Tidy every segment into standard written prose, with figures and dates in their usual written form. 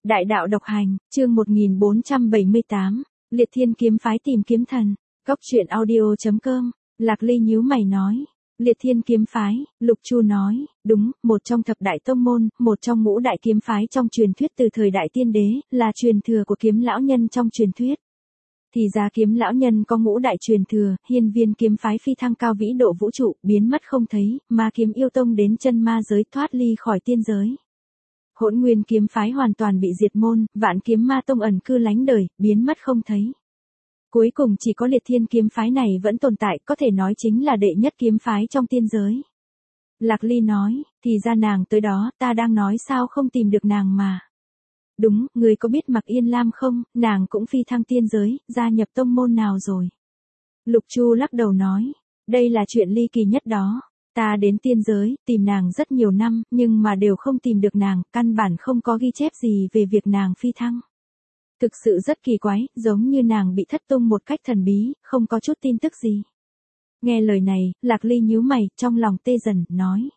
Đại đạo độc hành, chương 1478, Liệt Thiên kiếm phái tìm kiếm thần, Góc truyện audio.com, Lạc Ly nhíu mày nói. Liệt Thiên kiếm phái, Lục Chu nói, đúng, một trong thập đại tông môn, một trong ngũ đại kiếm phái trong truyền thuyết từ thời đại tiên đế, là truyền thừa của kiếm lão nhân trong truyền thuyết. Thì ra kiếm lão nhân có ngũ đại truyền thừa, hiên viên kiếm phái phi thăng cao vĩ độ vũ trụ, biến mất không thấy, ma kiếm yêu tông đến chân ma giới thoát ly khỏi tiên giới. Hỗn nguyên kiếm phái hoàn toàn bị diệt môn, vạn kiếm ma tông ẩn cư lánh đời, biến mất không thấy. Cuối cùng chỉ có Liệt Thiên kiếm phái này vẫn tồn tại, có thể nói chính là đệ nhất kiếm phái trong tiên giới. Lạc Ly nói, thì ra nàng tới đó, ta đang nói sao không tìm được nàng mà. Đúng, người có biết Mặc Yên Lam không, nàng cũng phi thăng tiên giới, gia nhập tông môn nào rồi. Lục Chu lắc đầu nói, đây là chuyện ly kỳ nhất đó. Ta đến tiên giới, tìm nàng rất nhiều năm, nhưng mà đều không tìm được nàng, căn bản không có ghi chép gì về việc nàng phi thăng. Thực sự rất kỳ quái, giống như nàng bị thất tung một cách thần bí, không có chút tin tức gì. Nghe lời này, Lạc Ly nhíu mày, trong lòng tê dần, nói.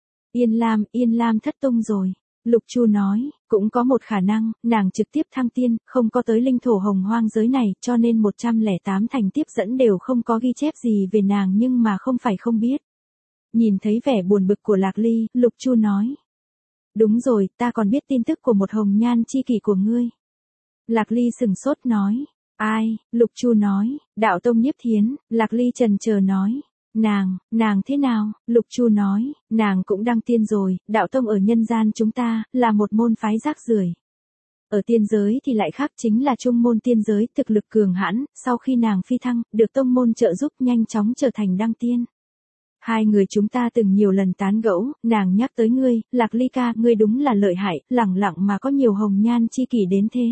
Yên Lam thất tung rồi. Lục Chu nói, cũng có một khả năng, nàng trực tiếp thăng tiên, không có tới linh thổ hồng hoang giới này, cho nên 108 thành tiếp dẫn đều không có ghi chép gì về nàng nhưng mà không phải không biết. Nhìn thấy vẻ buồn bực của Lạc Ly, Lục Chu nói. Đúng rồi, ta còn biết tin tức của một hồng nhan chi kỷ của ngươi. Lạc Ly sừng sốt nói. Ai? Lục Chu nói, đạo tông Nhiếp Thiến. Lạc Ly chần chờ nói. Nàng thế nào? Lục Chu nói, nàng cũng đăng tiên rồi, đạo tông ở nhân gian chúng ta, là một môn phái rác rưởi. Ở tiên giới thì lại khác, chính là trung môn tiên giới, thực lực cường hãn, sau khi nàng phi thăng, được tông môn trợ giúp nhanh chóng trở thành đăng tiên. Hai người chúng ta từng nhiều lần tán gẫu, nàng nhắc tới ngươi, Lạc Ly ca, ngươi đúng là lợi hại, lẳng lặng mà có nhiều hồng nhan chi kỷ đến thế.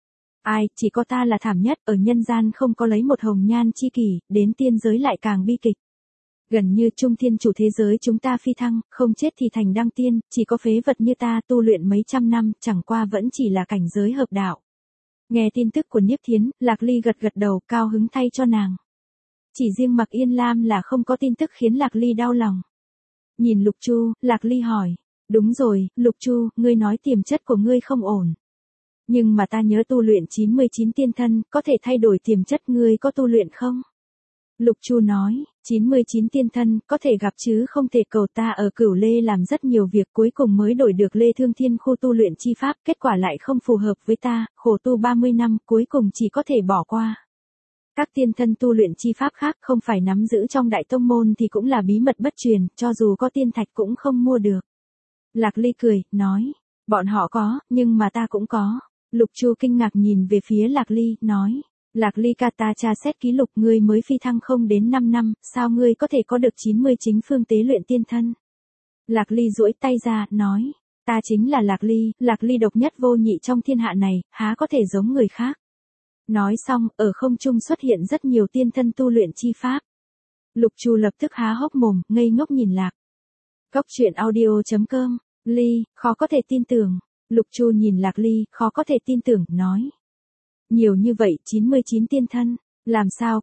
Ai, chỉ có ta là thảm nhất, ở nhân gian không có lấy một hồng nhan chi kỷ, đến tiên giới lại càng bi kịch. Gần như trung thiên chủ thế giới chúng ta phi thăng, không chết thì thành đăng tiên, chỉ có phế vật như ta tu luyện mấy trăm năm, chẳng qua vẫn chỉ là cảnh giới hợp đạo. Nghe tin tức của Nhiếp Thiến, Lạc Ly gật gật đầu, cao hứng thay cho nàng. Chỉ riêng Mặc Yên Lam là không có tin tức khiến Lạc Ly đau lòng. Nhìn Lục Chu, Lạc Ly hỏi. Đúng rồi, Lục Chu, ngươi nói tiềm chất của ngươi không ổn. Nhưng mà ta nhớ tu luyện 99 tiên thân, có thể thay đổi tiềm chất, ngươi có tu luyện không? Lục Chu nói, 99 tiên thân, có thể gặp chứ không thể, cầu ta ở Cửu Lê làm rất nhiều việc cuối cùng mới đổi được Lê Thương Thiên khu tu luyện chi pháp, kết quả lại không phù hợp với ta, khổ tu 30 năm, cuối cùng chỉ có thể bỏ qua. Các tiên thân tu luyện chi pháp khác không phải nắm giữ trong đại tông môn thì cũng là bí mật bất truyền, cho dù có tiên thạch cũng không mua được. Lạc Ly cười, nói, bọn họ có, nhưng mà ta cũng có. Lục Chu kinh ngạc nhìn về phía Lạc Ly, nói, Lạc Ly ca, ta tra xét ký lục, ngươi mới phi thăng không đến 5 năm, sao ngươi có thể có được 90 chính phương tế luyện tiên thân? Lạc Ly duỗi tay ra, nói, ta chính là Lạc Ly độc nhất vô nhị trong thiên hạ này, há có thể giống người khác. Nói xong, ở không trung xuất hiện rất nhiều tiên thân tu luyện chi pháp. Lục Chu lập tức há hốc mồm, ngây ngốc nhìn Lạc. Góc truyện audio.com, Ly, khó có thể tin tưởng. Lục Chu nhìn Lạc Ly, khó có thể tin tưởng, nói. Nhiều như vậy, 99 tiên thân, làm sao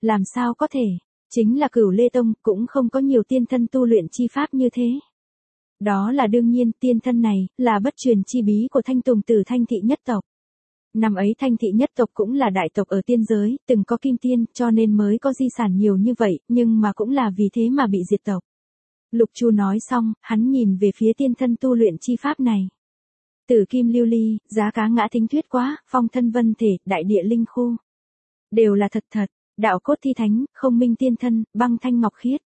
có thể, chính là Cửu Lê Tông, cũng không có nhiều tiên thân tu luyện chi pháp như thế. Đó là đương nhiên, tiên thân này, là bất truyền chi bí của Thanh Tùng Tử Thanh Thị nhất tộc. Năm ấy Thanh Thị nhất tộc cũng là đại tộc ở tiên giới, từng có kim tiên, cho nên mới có di sản nhiều như vậy, nhưng mà cũng là vì thế mà bị diệt tộc. Lục Chu nói xong, hắn nhìn về phía tiên thân tu luyện chi pháp này. Tử kim lưu ly, giá cá ngã thính thuyết quá, phong thân vân thể, đại địa linh khu. Đều là thật, đạo cốt thi thánh, không minh tiên thân, băng thanh ngọc khiết.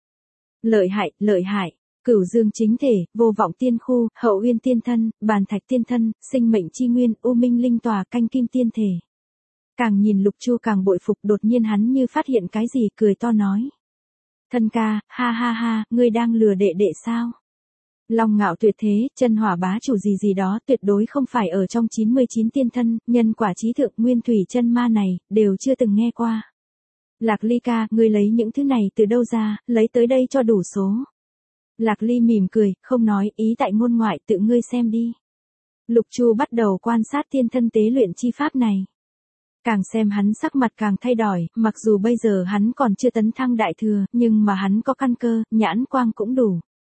Lợi hại, cửu dương chính thể, vô vọng tiên khu, hậu uyên tiên thân, bàn thạch tiên thân, sinh mệnh chi nguyên, u minh linh tòa, canh kim tiên thể. Càng nhìn Lục Chu càng bội phục, đột nhiên hắn như phát hiện cái gì, cười to nói. Thân ca, ha, ngươi đang lừa đệ đệ sao? Long ngạo tuyệt thế, chân hỏa bá chủ gì đó, tuyệt đối không phải ở trong 99 tiên thân, nhân quả trí thượng nguyên thủy chân ma này, đều chưa từng nghe qua. Lạc Ly ca, ngươi lấy những thứ này từ đâu ra, lấy tới đây cho đủ số. Lạc Ly mỉm cười, không nói, ý tại ngôn ngoại, tự ngươi xem đi. Lục Chu bắt đầu quan sát tiên thân tế luyện chi pháp này. Càng xem hắn sắc mặt càng thay đổi, mặc dù bây giờ hắn còn chưa tấn thăng đại thừa, nhưng mà hắn có căn cơ, nhãn quang cũng đủ.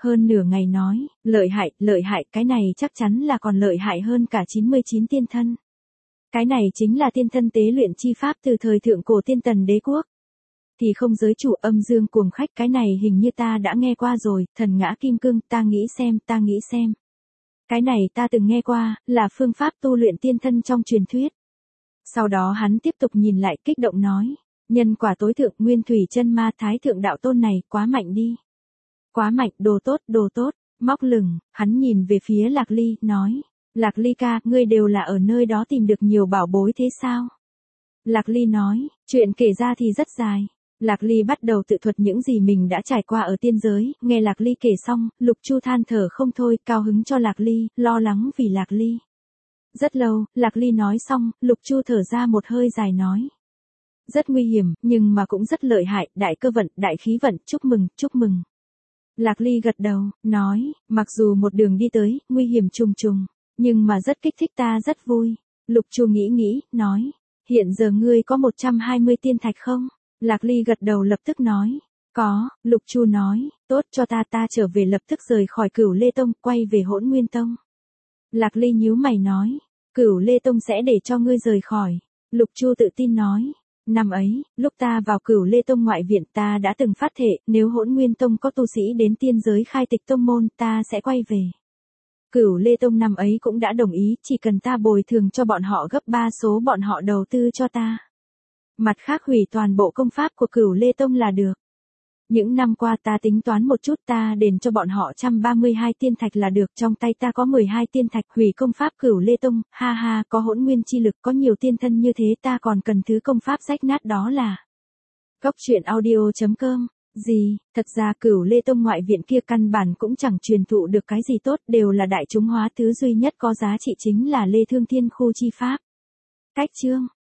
hơn nửa ngày nói, lợi hại, cái này chắc chắn là còn lợi hại hơn cả 99 tiên thân. Cái này chính là tiên thân tế luyện chi pháp từ thời thượng cổ tiên tần đế quốc. Thì không giới chủ âm dương cuồng khách, cái này hình như ta đã nghe qua rồi, thần ngã kim cương, ta nghĩ xem. Cái này ta từng nghe qua, là phương pháp tu luyện tiên thân trong truyền thuyết. Sau đó hắn tiếp tục nhìn lại kích động nói, nhân quả tối thượng nguyên thủy chân ma thái thượng đạo tôn này, quá mạnh đi. Quá mạnh, đồ tốt, móc lửng, hắn nhìn về phía Lạc Ly, nói, Lạc Ly ca, ngươi đều là ở nơi đó tìm được nhiều bảo bối thế sao? Lạc Ly nói, chuyện kể ra thì rất dài. Lạc Ly bắt đầu tự thuật những gì mình đã trải qua ở tiên giới, nghe Lạc Ly kể xong, Lục Chu than thở không thôi, cao hứng cho Lạc Ly, lo lắng vì Lạc Ly. Rất lâu, Lạc Ly nói xong, Lục Chu thở ra một hơi dài nói. Rất nguy hiểm, nhưng mà cũng rất lợi hại, đại cơ vận, đại khí vận, chúc mừng. Lạc Ly gật đầu, nói, mặc dù một đường đi tới, nguy hiểm trùng trùng, nhưng mà rất kích thích ta rất vui. Lục Chu nghĩ, nói, hiện giờ ngươi có 120 tiên thạch không? Lạc Ly gật đầu lập tức nói, có. Lục Chu nói, tốt cho ta trở về lập tức rời khỏi Cửu Lê Tông, quay về Hỗn Nguyên Tông. Lạc Ly nhíu mày nói, Cửu Lê Tông sẽ để cho ngươi rời khỏi. Lục Chu tự tin nói, năm ấy, lúc ta vào Cửu Lê Tông ngoại viện ta đã từng phát thệ, nếu Hỗn Nguyên Tông có tu sĩ đến tiên giới khai tịch tông môn ta sẽ quay về. Cửu Lê Tông năm ấy cũng đã đồng ý, chỉ cần ta bồi thường cho bọn họ gấp 3 số bọn họ đầu tư cho ta. Mặt khác hủy toàn bộ công pháp của Cửu Lê Tông là được. Những năm qua ta tính toán một chút, ta đền cho bọn họ 132 tiên thạch là được, trong tay ta có 12 tiên thạch, hủy công pháp Cửu Lê Tông, ha, có hỗn nguyên chi lực, có nhiều tiên thân như thế ta còn cần thứ công pháp rách nát đó là. Goctruyện.audio.com. Gì, thật ra Cửu Lê Tông ngoại viện kia căn bản cũng chẳng truyền thụ được cái gì tốt, đều là đại chúng hóa, thứ duy nhất có giá trị chính là Lê Thương Thiên khu chi pháp. Cách chương